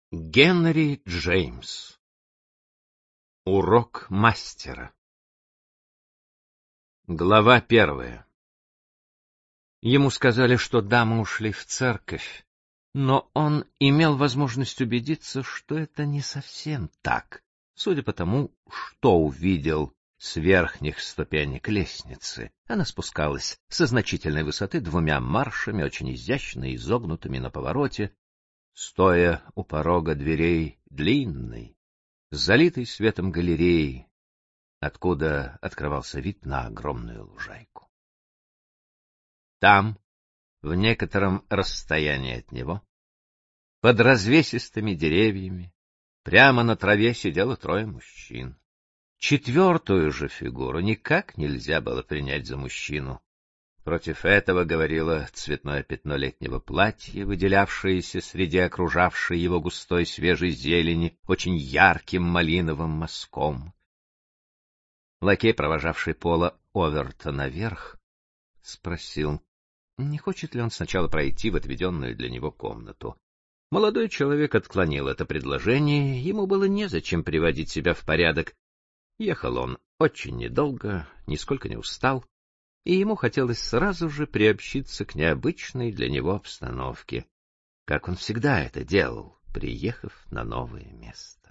Генри Джеймс. Урок мастера. Глава 1. Ему сказали, что дамы ушли в церковь, но он имел возможность убедиться, что это не совсем так, судя по тому, что увидел с верхних ступенек лестницы. Она спускалась со значительной высоты 2 маршами, очень изящно изогнутыми на повороте, стоя у порога дверей длинной, залитой светом галереи, откуда открывался вид на огромную лужайку. Там, в некотором расстоянии от него, под развесистыми деревьями, прямо на траве сидело 3 мужчин. 4-ю же фигуру никак нельзя было принять за мужчину. Против этого говорило цветное пятно летнего платья, выделявшееся среди окружавшей его густой свежей зелени очень ярким малиновым мазком. Лакей, провожавший Пола Оверта наверх, спросил, не хочет ли он сначала пройти в отведенную для него комнату. Молодой человек отклонил это предложение, ему было незачем приводить себя в порядок. Ехал он очень недолго, нисколько не устал, и ему хотелось сразу же приобщиться к необычной для него обстановке, как он всегда это делал, приехав на новое место.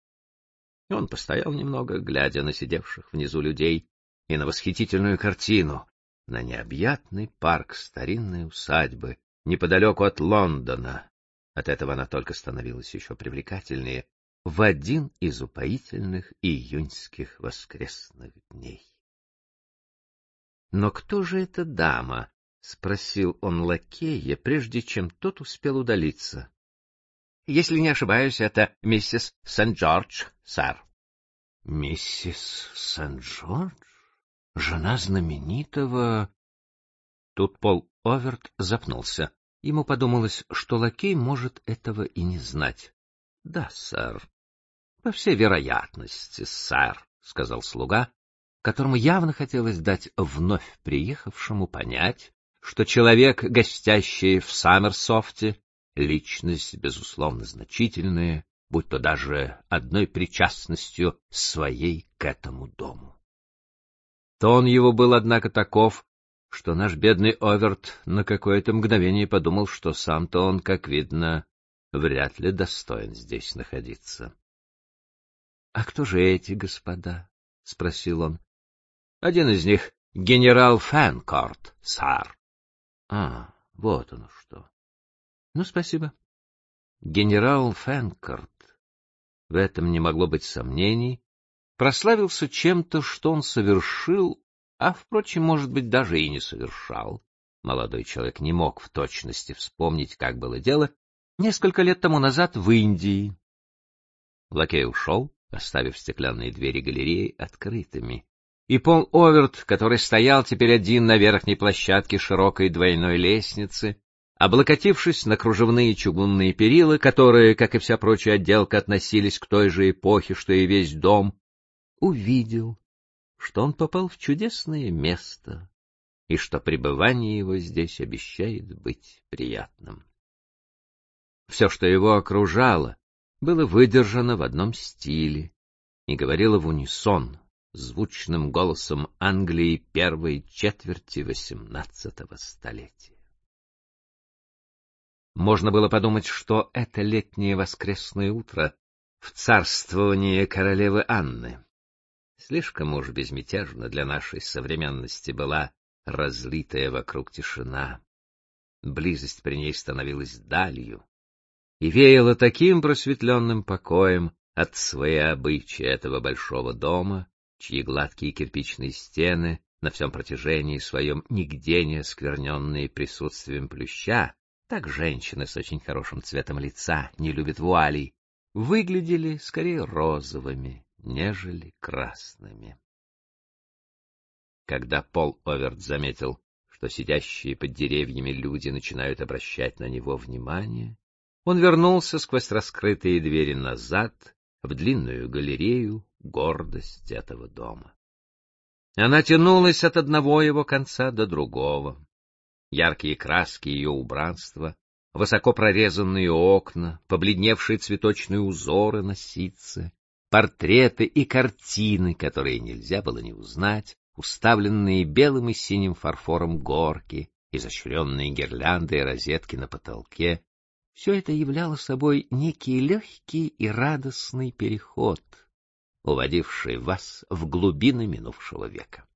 Он постоял немного, глядя на сидевших внизу людей и на восхитительную картину, на необъятный парк старинной усадьбы неподалеку от Лондона. От этого она только становилась еще привлекательнее в один из упоительных июньских воскресных дней. «Но кто же эта дама?» — спросил он лакея, прежде чем тот успел удалиться. — Если не ошибаюсь, это миссис Сент-Джордж, сэр. — Миссис Сент-Джордж? Жена знаменитого... Тут Пол Оверт запнулся. Ему подумалось, что лакей может этого и не знать. — Да, сэр. — По всей вероятности, сэр, — сказал слуга, которому явно хотелось дать вновь приехавшему понять, что человек, гостящий в Саммерсофте, личность, безусловно, значительная, будь то даже одной причастностью своей к этому дому. Тон его был, однако, таков, что наш бедный Оверт на какое-то мгновение подумал, что сам-то он, как видно, вряд ли достоин здесь находиться. — А кто же эти господа? — спросил он. — Один из них — генерал Фэнкорт, сэр. — А, вот оно что. — Ну, спасибо. Генерал Фэнкорт, в этом не могло быть сомнений, прославился чем-то, что он совершил, а, впрочем, может быть, даже и не совершал. Молодой человек не мог в точности вспомнить, как было дело, несколько лет тому назад в Индии. Лакей ушел, оставив стеклянные двери галереи открытыми. И Пол Оверт, который стоял теперь один на верхней площадке широкой двойной лестницы, облокотившись на кружевные чугунные перила, которые, как и вся прочая отделка, относились к той же эпохе, что и весь дом, увидел, что он попал в чудесное место и что пребывание его здесь обещает быть приятным. Все, что его окружало, было выдержано в одном стиле и говорило в унисон звучным голосом Англии первой четверти XVIII столетия. Можно было подумать, что это летнее воскресное утро в царствовании королевы Анны. Слишком уж безмятежна для нашей современности была разлитая вокруг тишина. Близость при ней становилась далью и веяла таким просветленным покоем от своеобычия этого большого дома, чьи гладкие кирпичные стены на всем протяжении своем нигде не оскверненные присутствием плюща, так женщины с очень хорошим цветом лица не любят вуалей, выглядели скорее розовыми, нежели красными. Когда Пол Оверт заметил, что сидящие под деревьями люди начинают обращать на него внимание, он вернулся сквозь раскрытые двери назад в длинную галерею, гордость этого дома. Она тянулась от одного его конца до другого. Яркие краски ее убранства высоко прорезанные окна, побледневшие цветочные узоры на ситце, портреты и картины, которые нельзя было не узнать, уставленные белым и синим фарфором горки, изощренные гирлянды и розетки на потолке. Все это являло собой некий легкий и радостный переход, уводивший вас в глубины минувшего века.